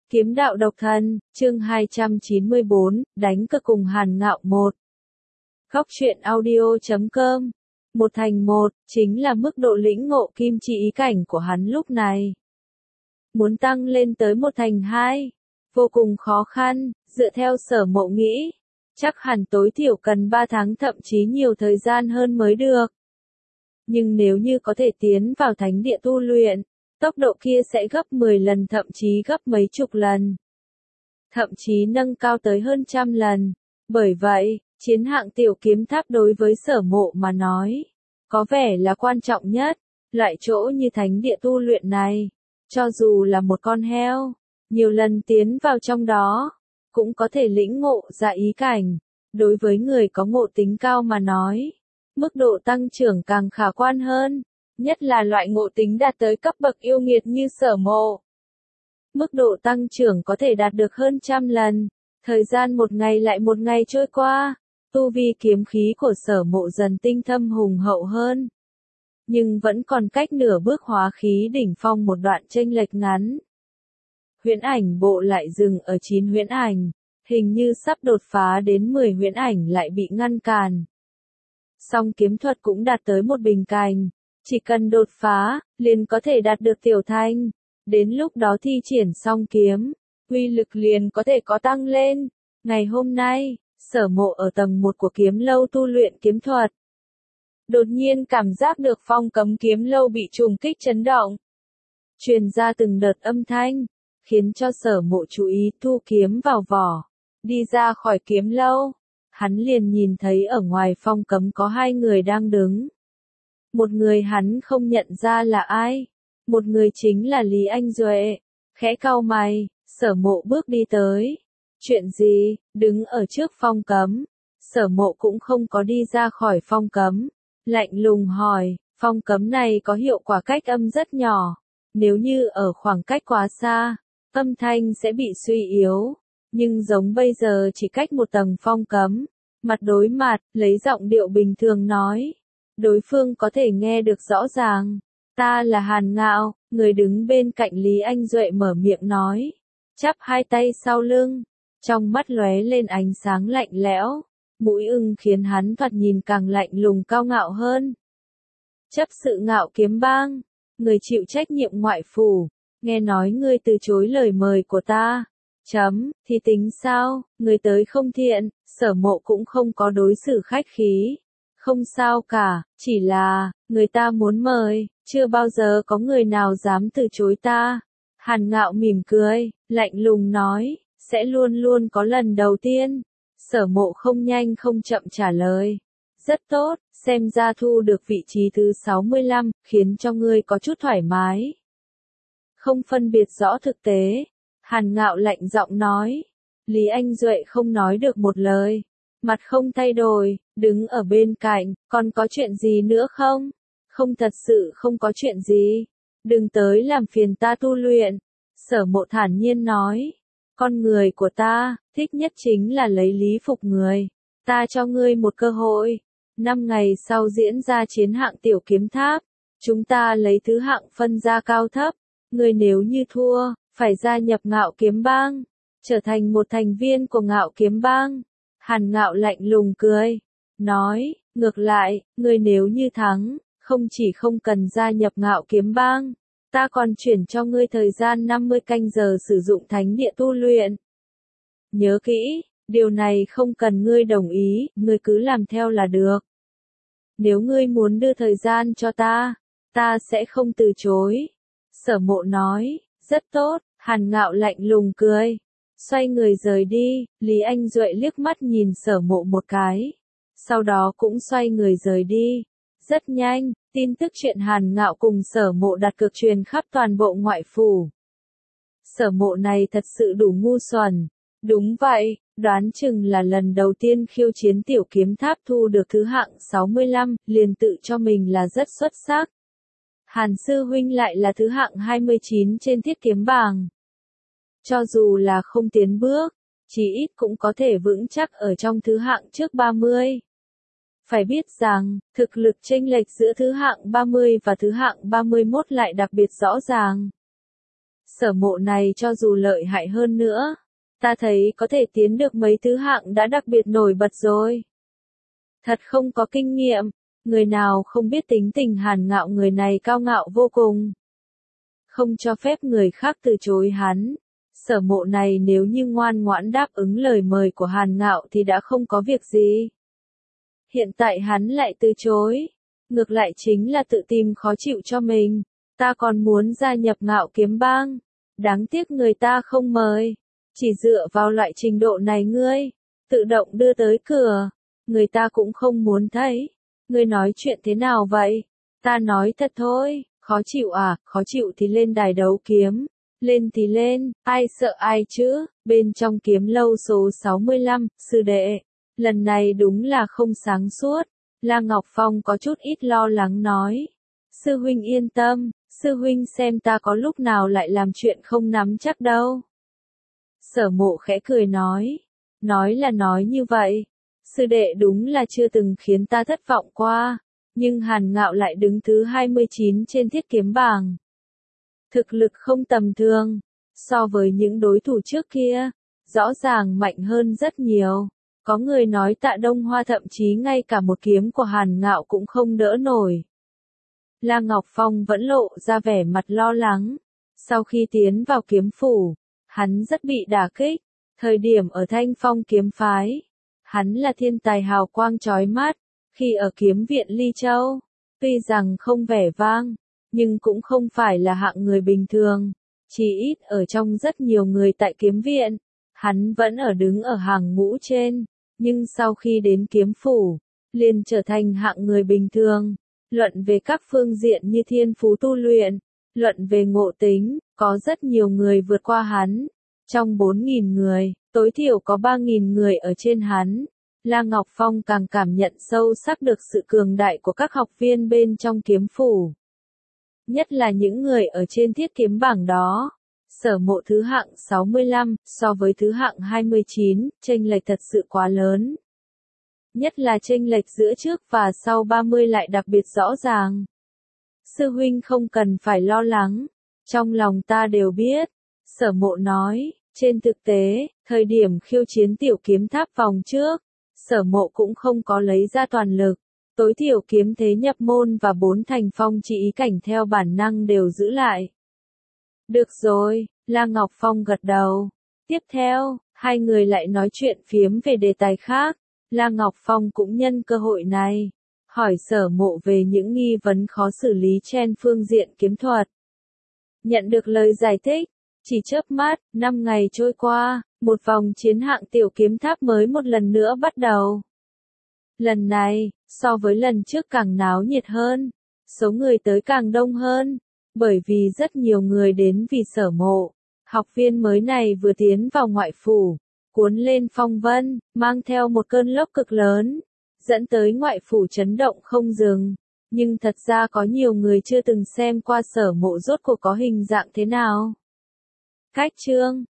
Kiếm đạo độc thân, chương 294, đánh cược cùng Hàn Ngạo 1. Góc truyện audio.com. Một thành một, chính là mức độ lĩnh ngộ kim chi ý cảnh của hắn lúc này. Muốn tăng lên tới một thành hai, vô cùng khó khăn, dựa theo Sở Mộ nghĩ. Chắc hẳn tối thiểu cần 3 tháng thậm chí nhiều thời gian hơn mới được. Nhưng nếu như có thể tiến vào thánh địa tu luyện, tốc độ kia sẽ gấp 10 lần thậm chí gấp mấy chục lần. Thậm chí nâng cao tới hơn 100 lần. Bởi vậy, chiến hạng tiểu kiếm tháp đối với Sở Mộ mà nói, có vẻ là quan trọng nhất. Loại chỗ như thánh địa tu luyện này, cho dù là một con heo, nhiều lần tiến vào trong đó, cũng có thể lĩnh ngộ ra ý cảnh. Đối với người có ngộ tính cao mà nói, mức độ tăng trưởng càng khả quan hơn. Nhất là loại ngộ tính đạt tới cấp bậc yêu nghiệt như Sở Mộ. Mức độ tăng trưởng có thể đạt được hơn 100 lần. Thời gian một ngày lại một ngày trôi qua, tu vi kiếm khí của Sở Mộ dần tinh thâm hùng hậu hơn. Nhưng vẫn còn cách nửa bước hóa khí đỉnh phong một đoạn chênh lệch ngắn. Huyễn ảnh bộ lại dừng ở 9 huyễn ảnh, hình như sắp đột phá đến 10 huyễn ảnh lại bị ngăn cản. Song kiếm thuật cũng đạt tới một bình cảnh. Chỉ cần đột phá, liền có thể đạt được tiểu thành. Đến lúc đó thi triển song kiếm, uy lực liền có thể có tăng lên. Ngày hôm nay, Sở Mộ ở tầng 1 của kiếm lâu tu luyện kiếm thuật. Đột nhiên cảm giác được phong cấm kiếm lâu bị trùng kích chấn động. Truyền ra từng đợt âm thanh, khiến cho Sở Mộ chú ý thu kiếm vào vỏ. Đi ra khỏi kiếm lâu, hắn liền nhìn thấy ở ngoài phong cấm có 2 người đang đứng. Một người hắn không nhận ra là ai. Một người chính là Lý Anh Duệ. Khẽ cau mày, Sở Mộ bước đi tới. Chuyện gì? Đứng ở trước phong cấm. Sở Mộ cũng không có đi ra khỏi phong cấm. Lạnh lùng hỏi, phong cấm này có hiệu quả cách âm rất nhỏ. Nếu như ở khoảng cách quá xa, âm thanh sẽ bị suy yếu. Nhưng giống bây giờ chỉ cách một tầng phong cấm. Mặt đối mặt, lấy giọng điệu bình thường nói. Đối phương có thể nghe được rõ ràng. Ta là Hàn Ngạo, người đứng bên cạnh Lý Anh Duệ mở miệng nói. Chắp 2 tay sau lưng. Trong mắt lóe lên ánh sáng lạnh lẽo. Mũi ưng khiến hắn thoạt nhìn càng lạnh lùng cao ngạo hơn. Chấp sự Ngạo Kiếm Bang. Người chịu trách nhiệm ngoại phủ. Nghe nói ngươi từ chối lời mời của ta. Thì tính sao, người tới không thiện, Sở Mộ cũng không có đối xử khách khí. Không sao cả, chỉ là, người ta muốn mời, chưa bao giờ có người nào dám từ chối ta. Hàn Ngạo mỉm cười, lạnh lùng nói, sẽ luôn luôn có lần đầu tiên. Sở Mộ không nhanh không chậm trả lời. Rất tốt, xem ra thu được vị trí thứ 65, khiến cho ngươi có chút thoải mái. Không phân biệt rõ thực tế. Hàn Ngạo lạnh giọng nói. Lý Anh Duệ không nói được một lời. Mặt không thay đổi, đứng ở bên cạnh, còn có chuyện gì nữa không? Không, thật sự không có chuyện gì. Đừng tới làm phiền ta tu luyện. Sở Mộ thản nhiên nói. Con người của ta, thích nhất chính là lấy lý phục người. Ta cho ngươi một cơ hội. 5 ngày sau diễn ra chiến hạng tiểu kiếm tháp. Chúng ta lấy thứ hạng phân ra cao thấp. Ngươi nếu như thua, phải gia nhập Ngạo Kiếm Bang. Trở thành một thành viên của Ngạo Kiếm Bang. Hàn Ngạo lạnh lùng cười. Nói, ngược lại, ngươi nếu như thắng, không chỉ không cần gia nhập Ngạo Kiếm Bang, ta còn chuyển cho ngươi thời gian 50 canh giờ sử dụng thánh địa tu luyện. Nhớ kỹ, điều này không cần ngươi đồng ý, ngươi cứ làm theo là được. Nếu ngươi muốn đưa thời gian cho ta sẽ không từ chối. Sở Mộ nói, rất tốt. Hàn Ngạo lạnh lùng cười. Xoay người rời đi, Lý Anh Duệ liếc mắt nhìn Sở Mộ một cái. Sau đó cũng xoay người rời đi. Rất nhanh, tin tức chuyện Hàn Ngạo cùng Sở Mộ đặt cược truyền khắp toàn bộ ngoại phủ. Sở Mộ này thật sự đủ ngu xuẩn. Đúng vậy, đoán chừng là lần đầu tiên khiêu chiến tiểu kiếm tháp thu được thứ hạng 65, liền tự cho mình là rất xuất sắc. Hàn sư huynh lại là thứ hạng 29 trên thiết kiếm bảng. Cho dù là không tiến bước, chí ít cũng có thể vững chắc ở trong thứ hạng trước 30. Phải biết rằng, thực lực chênh lệch giữa thứ hạng 30 và thứ hạng 31 lại đặc biệt rõ ràng. Sở Mộ này cho dù lợi hại hơn nữa, ta thấy có thể tiến được mấy thứ hạng đã đặc biệt nổi bật rồi. Thật không có kinh nghiệm, người nào không biết tính tình Hàn Ngạo, người này cao ngạo vô cùng. Không cho phép người khác từ chối hắn. Sở Mộ này nếu như ngoan ngoãn đáp ứng lời mời của Hàn Ngạo thì đã không có việc gì. Hiện tại hắn lại từ chối, ngược lại chính là tự tìm khó chịu cho mình. Ta còn muốn gia nhập Ngạo Kiếm Bang, đáng tiếc người ta không mời. Chỉ dựa vào loại trình độ này ngươi tự động đưa tới cửa, người ta cũng không muốn thấy. Ngươi nói chuyện thế nào vậy? Ta nói thật thôi, khó chịu à, khó chịu thì lên đài đấu kiếm. Lên thì lên, ai sợ ai chứ, bên trong kiếm lâu số 65, sư đệ. Lần này đúng là không sáng suốt. La Ngọc Phong có chút ít lo lắng nói. Sư huynh yên tâm, sư huynh xem ta có lúc nào lại làm chuyện không nắm chắc đâu. Sở Mộ khẽ cười nói là nói như vậy. Sư đệ đúng là chưa từng khiến ta thất vọng qua, nhưng Hàn Ngạo lại đứng thứ 29 trên thiết kiếm bảng. Thực lực không tầm thường, so với những đối thủ trước kia, rõ ràng mạnh hơn rất nhiều. Có người nói Tạ Đông Hoa thậm chí ngay cả một kiếm của Hàn Ngạo cũng không đỡ nổi. La Ngọc Phong vẫn lộ ra vẻ mặt lo lắng. Sau khi tiến vào kiếm phủ, hắn rất bị đả kích. Thời điểm ở Thanh Phong kiếm phái, hắn là thiên tài hào quang chói mắt. Khi ở kiếm viện Ly Châu, tuy rằng không vẻ vang, nhưng cũng không phải là hạng người bình thường. Chỉ ít ở trong rất nhiều người tại kiếm viện, hắn vẫn đứng ở hàng ngũ trên. Nhưng sau khi đến kiếm phủ, liền trở thành hạng người bình thường. Luận về các phương diện như thiên phú tu luyện, luận về ngộ tính, có rất nhiều người vượt qua hắn. Trong 4.000 người, tối thiểu có 3.000 người ở trên hắn. La Ngọc Phong càng cảm nhận sâu sắc được sự cường đại của các học viên bên trong kiếm phủ. Nhất là những người ở trên thiết kiếm bảng đó. Sở Mộ thứ hạng 65, so với thứ hạng 29, chênh lệch thật sự quá lớn. Nhất là chênh lệch giữa trước và sau 30 lại đặc biệt rõ ràng. Sư huynh không cần phải lo lắng, trong lòng ta đều biết. Sở Mộ nói, trên thực tế, thời điểm khiêu chiến tiểu kiếm tháp vòng trước, Sở Mộ cũng không có lấy ra toàn lực. Tối thiểu kiếm thế nhập môn và 4 thành phong chỉ ý cảnh theo bản năng đều giữ lại. Được rồi, La Ngọc Phong gật đầu. Tiếp theo, hai người lại nói chuyện phiếm về đề tài khác. La Ngọc Phong cũng nhân cơ hội này, hỏi Sở Mộ về những nghi vấn khó xử lý trên phương diện kiếm thuật. Nhận được lời giải thích, chỉ chớp mắt, 5 ngày trôi qua, một vòng chiến hạng tiểu kiếm tháp mới một lần nữa bắt đầu. Lần này, so với lần trước càng náo nhiệt hơn, số người tới càng đông hơn, bởi vì rất nhiều người đến vì Sở Mộ. Học viên mới này vừa tiến vào ngoại phủ, cuốn lên phong vân, mang theo một cơn lốc cực lớn, dẫn tới ngoại phủ chấn động không dừng. Nhưng thật ra có nhiều người chưa từng xem qua Sở Mộ rốt cuộc có hình dạng thế nào. Cách chương